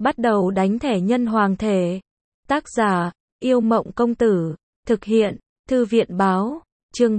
Bắt đầu đánh thẻ nhân hoàng thể. Tác giả, Yêu Mộng Công Tử. Thực hiện, Thư viện Báo. Chương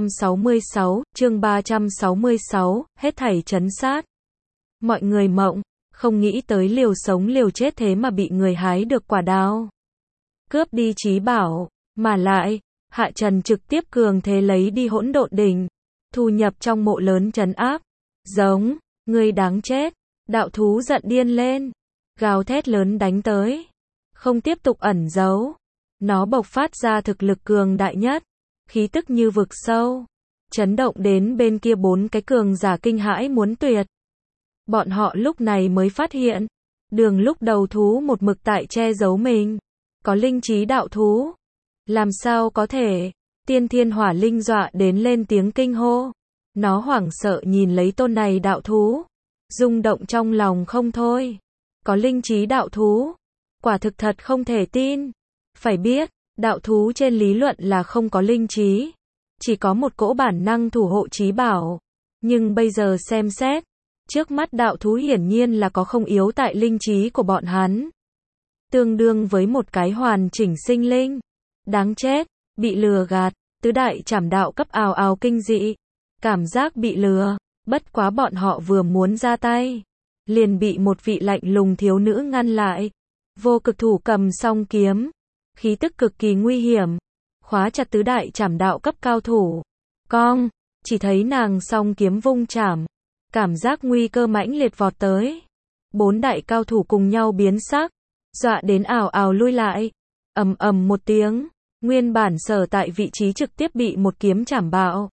366, hết thảy trấn sát. Mọi người mộng, không nghĩ tới liều sống liều chết thế mà bị người hái được quả đao. Cướp đi trí bảo, mà lại, Hạ Trần trực tiếp cường thế lấy đi hỗn độn đỉnh, thu nhập trong mộ lớn trấn áp. Giống, ngươi đáng chết. Đạo thú giận điên lên, gào thét lớn đánh tới, không tiếp tục ẩn giấu. Nó bộc phát ra thực lực cường đại nhất, khí tức như vực sâu, chấn động đến bên kia 4 cái cường giả kinh hãi muốn tuyệt. Bọn họ lúc này mới phát hiện, Đường lúc đầu thú một mực tại che giấu mình, có linh trí đạo thú. Làm sao có thể? Tiên Thiên Hỏa Linh dọa đến lên tiếng kinh hô. Nó hoảng sợ nhìn lấy tôn này đạo thú, rung động trong lòng không thôi. Có linh trí đạo thú, quả thực thật không thể tin. Phải biết, đạo thú trên lý luận là không có linh trí, chỉ có một cỗ bản năng thủ hộ trí bảo. Nhưng bây giờ xem xét, trước mắt đạo thú hiển nhiên là có không yếu tại linh trí của bọn hắn. Tương đương với một cái hoàn chỉnh sinh linh. Đáng chết, bị lừa gạt, tứ đại trảm đạo cấp ào ào kinh dị. Cảm giác bị lừa, bất quá bọn họ vừa muốn ra tay, liền bị một vị lạnh lùng thiếu nữ ngăn lại. Vô Cực thủ cầm song kiếm, khí tức cực kỳ nguy hiểm, khóa chặt tứ đại trảm đạo cấp cao thủ. Cong, chỉ thấy nàng song kiếm vung chảm, cảm giác nguy cơ mãnh liệt vọt tới. 4 đại cao thủ cùng nhau biến sắc, dọa đến ào ào lui lại. Ầm ầm một tiếng, nguyên bản sở tại vị trí trực tiếp bị một kiếm chảm bạo.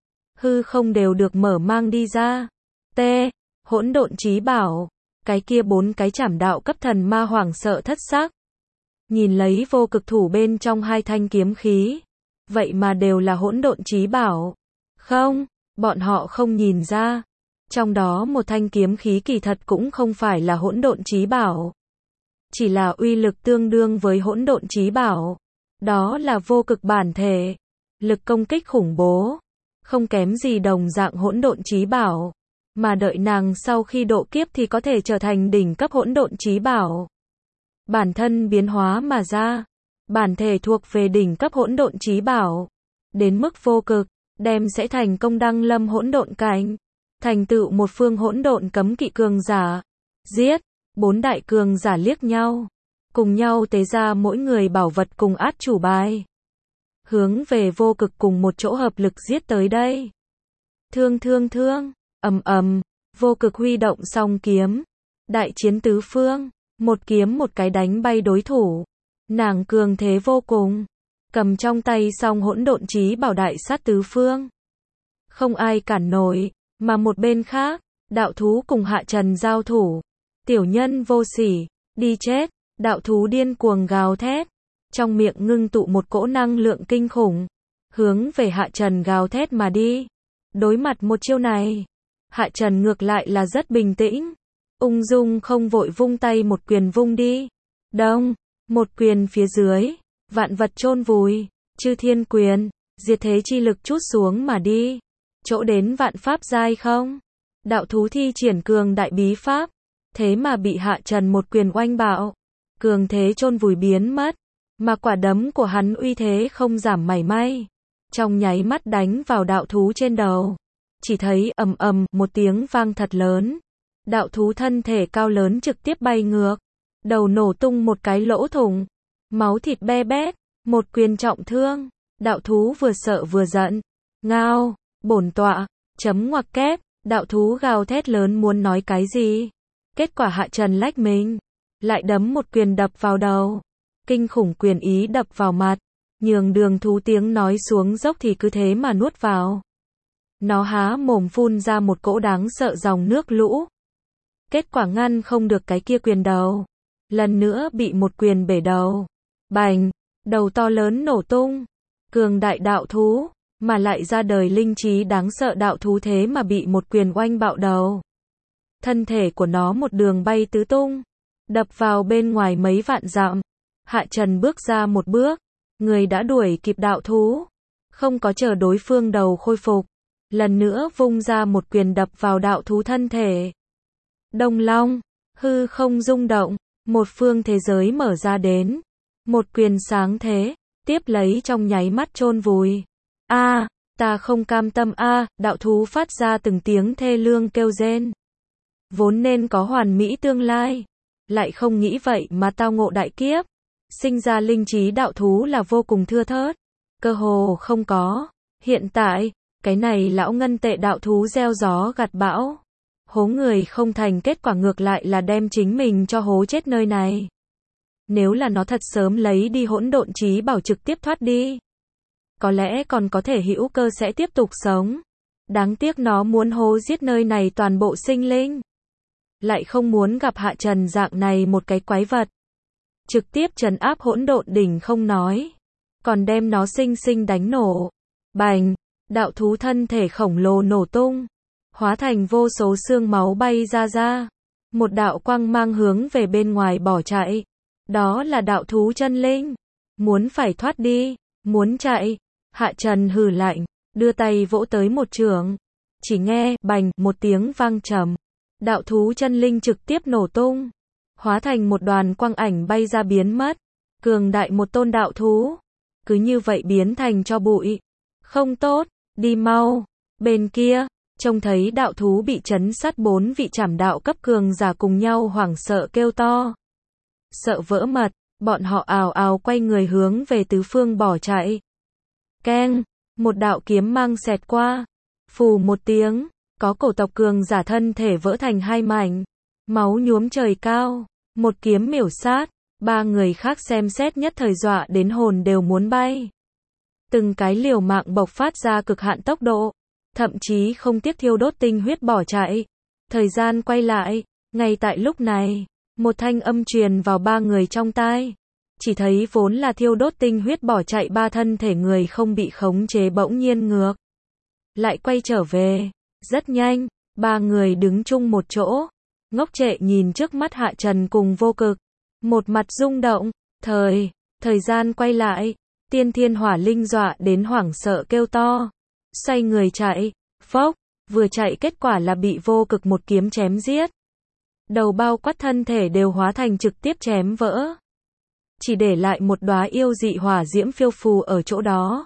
Hư không đều được mở mang đi ra. T. Hỗn độn trí bảo. Cái kia 4 cái trảm đạo cấp thần ma hoảng sợ thất xác. Nhìn lấy Vô Cực thủ bên trong 2 thanh kiếm khí, vậy mà đều là hỗn độn trí bảo. Không, bọn họ không nhìn ra. Trong đó một thanh kiếm khí kỳ thật cũng không phải là hỗn độn trí bảo, chỉ là uy lực tương đương với hỗn độn trí bảo. Đó là Vô Cực bản thể, lực công kích khủng bố, không kém gì đồng dạng hỗn độn trí bảo, mà đợi nàng sau khi độ kiếp thì có thể trở thành đỉnh cấp hỗn độn trí bảo. Bản thân biến hóa mà ra, bản thể thuộc về đỉnh cấp hỗn độn trí bảo, đến mức vô cực, đem sẽ thành công đăng lâm hỗn độn cảnh, thành tựu một phương hỗn độn cấm kỵ cường giả. Giết, 4 đại cường giả liếc nhau, cùng nhau tế ra mỗi người bảo vật cùng át chủ bài, hướng về Vô Cực cùng một chỗ hợp lực giết tới đây. Thương, ầm ầm, Vô Cực huy động song kiếm, đại chiến tứ phương, một kiếm một cái đánh bay đối thủ. Nàng cường thế vô cùng, cầm trong tay song hỗn độn trí bảo đại sát tứ phương, không ai cản nổi. Mà một bên khác, đạo thú cùng Hạ Trần giao thủ. Tiểu nhân vô sỉ, đi chết. Đạo thú điên cuồng gào thét, trong miệng ngưng tụ một cỗ năng lượng kinh khủng, hướng về Hạ Trần gào thét mà đi. Đối mặt một chiêu này, Hạ Trần ngược lại là rất bình tĩnh, ung dung không vội vung tay một quyền vung đi. Đông, một quyền phía dưới, vạn vật chôn vùi, Chư Thiên quyền, diệt thế chi lực trút xuống mà đi. Chỗ đến vạn pháp giai không? Đạo thú thi triển cường đại bí pháp, thế mà bị Hạ Trần một quyền oanh bạo, cường thế chôn vùi biến mất, mà quả đấm của hắn uy thế không giảm mảy may, trong nháy mắt đánh vào đạo thú trên đầu. Chỉ thấy ầm ầm một tiếng vang thật lớn, đạo thú thân thể cao lớn trực tiếp bay ngược, đầu nổ tung một cái lỗ thủng, máu thịt be bét, một quyền trọng thương. Đạo thú vừa sợ vừa giận, ngao, bổn tọa, chấm ngoặc kép. Đạo thú gào thét lớn muốn nói cái gì, kết quả Hạ Trần lách mình, lại đấm một quyền đập vào đầu. Kinh khủng quyền ý đập vào mặt, nhường Đường thú tiếng nói xuống dốc thì cứ thế mà nuốt vào. Nó há mồm phun ra một cỗ đáng sợ dòng nước lũ. Kết quả ngăn không được cái kia quyền đầu, lần nữa bị một quyền bể đầu. Bành, đầu to lớn nổ tung. Cường đại đạo thú, mà lại ra đời linh trí đáng sợ đạo thú thế mà bị một quyền oanh bạo đầu. Thân thể của nó một đường bay tứ tung, đập vào bên ngoài mấy vạn dặm. Hạ Trần bước ra một bước, người đã đuổi kịp đạo thú, không có chờ đối phương đầu khôi phục, lần nữa vung ra một quyền đập vào đạo thú thân thể. Đông long, hư không rung động, một phương thế giới mở ra đến. Một quyền sáng thế, tiếp lấy trong nháy mắt chôn vùi. A, ta không cam tâm a, đạo thú phát ra từng tiếng thê lương kêu rên. Vốn nên có hoàn mỹ tương lai, lại không nghĩ vậy mà tao ngộ đại kiếp. Sinh ra linh trí đạo thú là vô cùng thưa thớt, cơ hồ không có. Hiện tại, cái này lão ngân tệ đạo thú gieo gió gặt bão. Hố người không thành, kết quả ngược lại là đem chính mình cho hố chết nơi này. Nếu là nó thật sớm lấy đi hỗn độn trí bảo trực tiếp thoát đi, có lẽ còn có thể hữu cơ sẽ tiếp tục sống. Đáng tiếc nó muốn hố giết nơi này toàn bộ sinh linh, lại không muốn gặp Hạ Trần dạng này một cái quái vật. Trực tiếp trấn áp hỗn độn đỉnh không nói, còn đem nó sinh sinh đánh nổ. Bành, đạo thú thân thể khổng lồ nổ tung, hóa thành vô số xương máu bay ra. Một đạo quang mang hướng về bên ngoài bỏ chạy. Đó là đạo thú chân linh. Muốn phải thoát đi, muốn chạy. Hạ Trần hừ lạnh, đưa tay vỗ tới một chưởng. Chỉ nghe, bành, một tiếng vang trầm. Đạo thú chân linh trực tiếp nổ tung, hóa thành một đoàn quang ảnh bay ra biến mất. Cường đại một tôn đạo thú, cứ như vậy biến thành tro bụi. Không tốt, đi mau. Bên kia, trông thấy đạo thú bị trấn sát, 4 vị trảm đạo cấp cường giả cùng nhau hoảng sợ kêu to. Sợ vỡ mật, bọn họ ào ào quay người hướng về tứ phương bỏ chạy. Keng, một đạo kiếm mang xẹt qua. Phù một tiếng, có cổ tộc cường giả thân thể vỡ thành 2 mảnh. Máu nhuốm trời cao, một kiếm miểu sát. 3 người khác xem xét nhất thời dọa đến hồn đều muốn bay. Từng cái liều mạng bộc phát ra cực hạn tốc độ, thậm chí không tiếc thiêu đốt tinh huyết bỏ chạy. Thời gian quay lại, ngay tại lúc này, một thanh âm truyền vào 3 người trong tai. Chỉ thấy vốn là thiêu đốt tinh huyết bỏ chạy 3 thân thể người không bị khống chế bỗng nhiên ngược lại quay trở về. Rất nhanh, 3 người đứng chung một chỗ, ngốc trệ nhìn trước mắt Hạ Trần cùng Vô Cực, một mặt rung động. Thời gian quay lại, Tiên Thiên Hỏa Linh dọa đến hoảng sợ kêu to, xoay người chạy. Phốc, vừa chạy kết quả là bị Vô Cực một kiếm chém giết. Đầu bao quát thân thể đều hóa thành trực tiếp chém vỡ, chỉ để lại một đóa yêu dị hỏa diễm phiêu phù ở chỗ đó.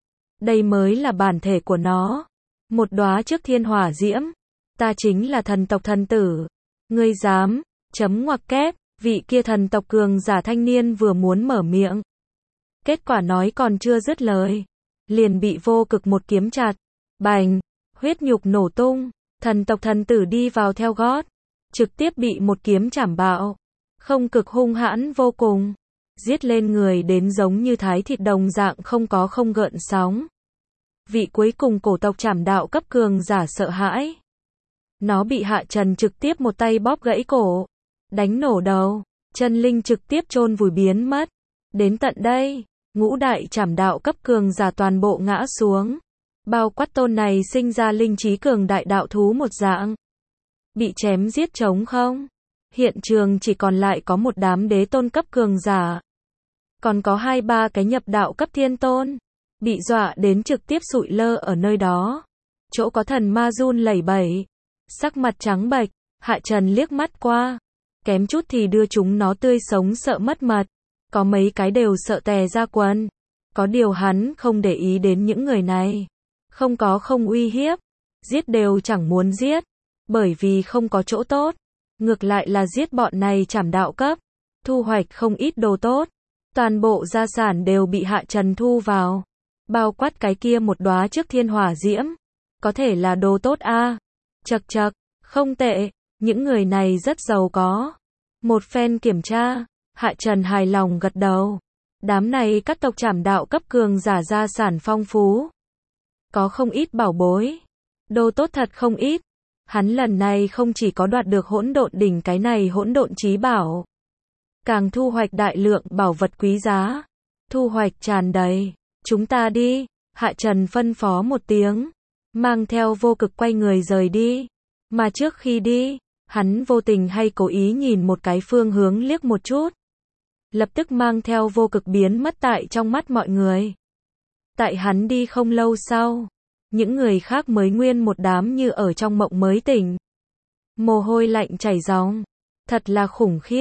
Đây mới là bản thể của nó. Một đóa trước thiên hỏa diễm. Ta chính là thần tộc thần tử. Ngươi dám, chấm ngoặc kép, vị kia thần tộc cường giả thanh niên vừa muốn mở miệng. Kết quả nói còn chưa dứt lời, liền bị Vô Cực một kiếm chặt. Bành, huyết nhục nổ tung, thần tộc thần tử đi vào theo gót, trực tiếp bị một kiếm chảm bạo. Không cực hung hãn vô cùng, giết lên người đến giống như thái thịt đồng dạng không gợn sóng. Vị cuối cùng cổ tộc trảm đạo cấp cường giả sợ hãi. Nó bị Hạ Trần trực tiếp một tay bóp gãy cổ, đánh nổ đầu, chân linh trực tiếp chôn vùi biến mất. Đến tận đây, ngũ đại trảm đạo cấp cường giả toàn bộ ngã xuống. Bao quát tôn này sinh ra linh trí cường đại đạo thú một dạng, bị chém giết trống không. Hiện trường chỉ còn lại có một đám đế tôn cấp cường giả. Còn có 2-3 cái nhập đạo cấp thiên tôn, bị dọa đến trực tiếp sụi lơ ở nơi đó. Chỗ có thần ma run lẩy bẩy, sắc mặt trắng bệch. Hạ Trần liếc mắt qua, kém chút thì đưa chúng nó tươi sống sợ mất mật. Có mấy cái đều sợ tè ra quần. Có điều hắn không để ý đến những người này. Không uy hiếp, giết đều chẳng muốn giết, bởi vì không có chỗ tốt. Ngược lại là giết bọn này trảm đạo cấp, thu hoạch không ít đồ tốt. Toàn bộ gia sản đều bị Hạ Trần thu vào, bao quát cái kia một đóa trước thiên hỏa diễm. Có thể là đồ tốt a. Chậc chậc, không tệ, những người này rất giàu có. Một phen kiểm tra, Hạ Trần hài lòng gật đầu. Đám này các tộc trảm đạo cấp cường giả gia sản phong phú, có không ít bảo bối, đồ tốt thật không ít. Hắn lần này không chỉ có đoạt được hỗn độn đỉnh cái này hỗn độn chí bảo, càng thu hoạch đại lượng bảo vật quý giá, thu hoạch tràn đầy. Chúng ta đi, Hạ Trần phân phó một tiếng, mang theo Vô Cực quay người rời đi. Mà trước khi đi, hắn vô tình hay cố ý nhìn một cái phương hướng liếc một chút, lập tức mang theo Vô Cực biến mất tại trong mắt mọi người. Tại hắn đi không lâu sau, những người khác mới nguyên một đám như ở trong mộng mới tỉnh. Mồ hôi lạnh chảy ròng, thật là khủng khiếp.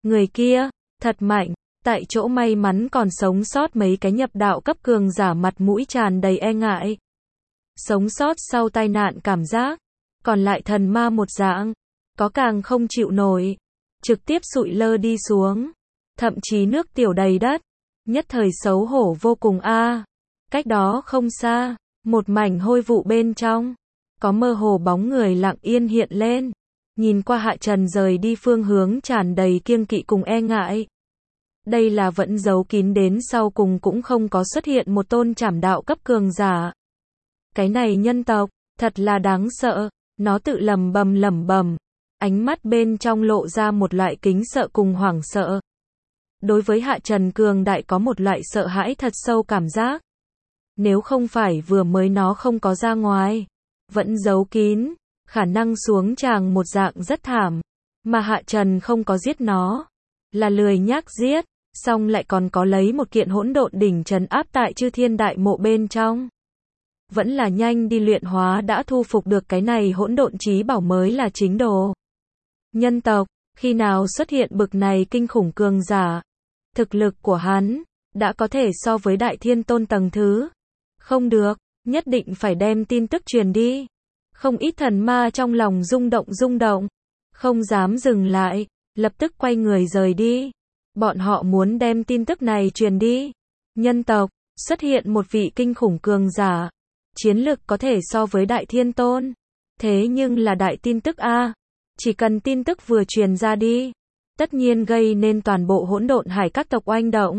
Người kia, thật mạnh, tại chỗ may mắn còn sống sót mấy cái nhập đạo cấp cường giả mặt mũi tràn đầy e ngại. Sống sót sau tai nạn cảm giác, còn lại thần ma một dạng, có càng không chịu nổi, trực tiếp sụi lơ đi xuống, thậm chí nước tiểu đầy đất, nhất thời xấu hổ vô cùng a. Cách đó không xa, một mảnh hôi vụ bên trong, có mơ hồ bóng người lặng yên hiện lên, nhìn qua Hạ Trần rời đi phương hướng tràn đầy kiêng kỵ cùng e ngại. Đây là vẫn giấu kín đến sau cùng cũng không có xuất hiện một tôn trảm đạo cấp cường giả. Cái này nhân tộc, thật là đáng sợ, nó tự lẩm bẩm, ánh mắt bên trong lộ ra một loại kính sợ cùng hoảng sợ. Đối với Hạ Trần cường đại có một loại sợ hãi thật sâu cảm giác. Nếu không phải vừa mới nó không có ra ngoài, vẫn giấu kín, khả năng xuống tràng một dạng rất thảm, mà Hạ Trần không có giết nó, là lười nhác giết, xong lại còn có lấy một kiện hỗn độn đỉnh trấn áp tại Chư Thiên Đại Mộ bên trong. Vẫn là nhanh đi luyện hóa đã thu phục được cái này hỗn độn chí bảo mới là chính đồ. Nhân tộc, khi nào xuất hiện bực này kinh khủng cường giả, thực lực của hắn đã có thể so với Đại Thiên Tôn tầng thứ. Không được, nhất định phải đem tin tức truyền đi. Không ít thần ma trong lòng rung động, không dám dừng lại, lập tức quay người rời đi. Bọn họ muốn đem tin tức này truyền đi. Nhân tộc, xuất hiện một vị kinh khủng cường giả, chiến lực có thể so với Đại Thiên Tôn. Thế nhưng là đại tin tức a, chỉ cần tin tức vừa truyền ra đi, tất nhiên gây nên toàn bộ hỗn độn hải các tộc oanh động.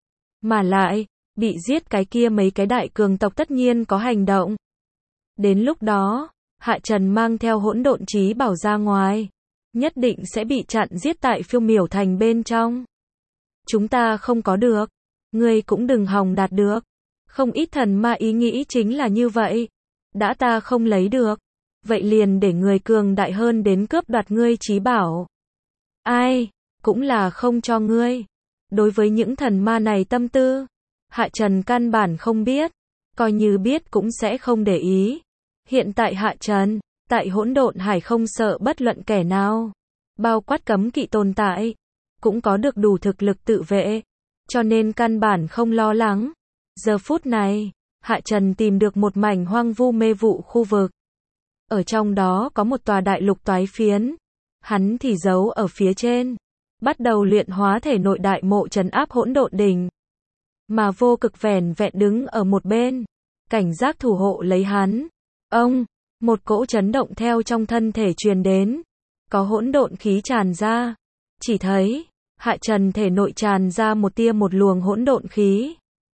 Mà lại, bị giết cái kia mấy cái đại cường tộc tất nhiên có hành động. Đến lúc đó, Hạ Trần mang theo hỗn độn chí bảo ra ngoài, nhất định sẽ bị chặn giết tại Phiêu Miểu Thành bên trong. Chúng ta không có được, ngươi cũng đừng hòng đạt được. Không ít thần ma ý nghĩ chính là như vậy. Đã ta không lấy được, vậy liền để người cường đại hơn đến cướp đoạt ngươi chí bảo. Ai, cũng là không cho ngươi. Đối với những thần ma này tâm tư, Hạ Trần căn bản không biết, coi như biết cũng sẽ không để ý. Hiện tại Hạ Trần, tại hỗn độn hải không sợ bất luận kẻ nào, bao quát cấm kỵ tồn tại, cũng có được đủ thực lực tự vệ, cho nên căn bản không lo lắng. Giờ phút này, Hạ Trần tìm được một mảnh hoang vu mê vụ khu vực. Ở trong đó có một tòa đại lục toái phiến, hắn thì giấu ở phía trên, bắt đầu luyện hóa thể nội đại mộ trấn áp hỗn độn đỉnh. Mà Vô Cực vẻn vẹn đứng ở một bên, cảnh giác thủ hộ lấy hắn. Ông, một cỗ chấn động theo trong thân thể truyền đến, có hỗn độn khí tràn ra. Chỉ thấy, Hạ Trần thể nội tràn ra một luồng hỗn độn khí.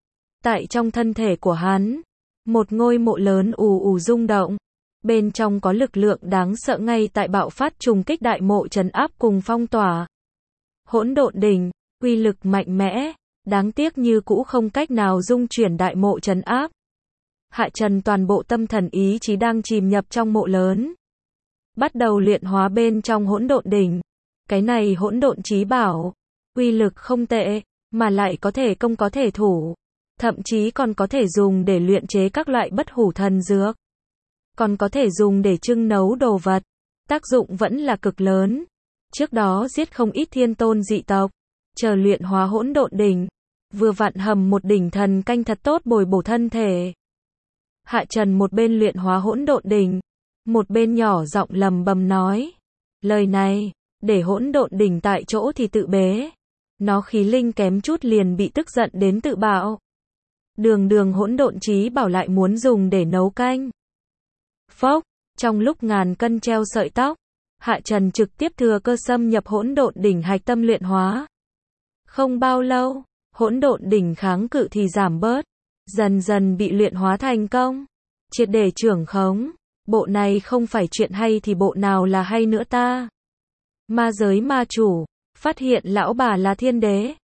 Tại trong thân thể của hắn, một ngôi mộ lớn ù rung động, bên trong có lực lượng đáng sợ ngay tại bạo phát trùng kích đại mộ trấn áp cùng phong tỏa. Hỗn độn đỉnh, uy lực mạnh mẽ, đáng tiếc như cũ không cách nào dung chuyển đại mộ trấn áp. Hạ Trần toàn bộ tâm thần ý chí đang chìm nhập trong mộ lớn, bắt đầu luyện hóa bên trong hỗn độn đỉnh. Cái này hỗn độn chí bảo, uy lực không tệ, mà lại có thể công có thể thủ, thậm chí còn có thể dùng để luyện chế các loại bất hủ thần dược, còn có thể dùng để trưng nấu đồ vật, tác dụng vẫn là cực lớn. Trước đó giết không ít thiên tôn dị tộc, chờ luyện hóa hỗn độn đỉnh, vừa vặn hầm một đỉnh thần canh thật tốt bồi bổ thân thể. Hạ Trần một bên luyện hóa hỗn độn đỉnh, một bên nhỏ giọng lầm bầm nói, lời này, để hỗn độn đỉnh tại chỗ thì tự bế. Nó khí linh kém chút liền bị tức giận đến tự bạo. Đường hỗn độn chí bảo lại muốn dùng để nấu canh. Phốc, trong lúc ngàn cân treo sợi tóc, Hạ Trần trực tiếp thừa cơ xâm nhập hỗn độn đỉnh hạch tâm luyện hóa. Không bao lâu, hỗn độn đỉnh kháng cự thì giảm bớt, dần dần bị luyện hóa thành công, triệt để trưởng khống. Bộ này không phải chuyện hay thì bộ nào là hay nữa ta. Ma giới ma chủ, phát hiện lão bà là thiên đế,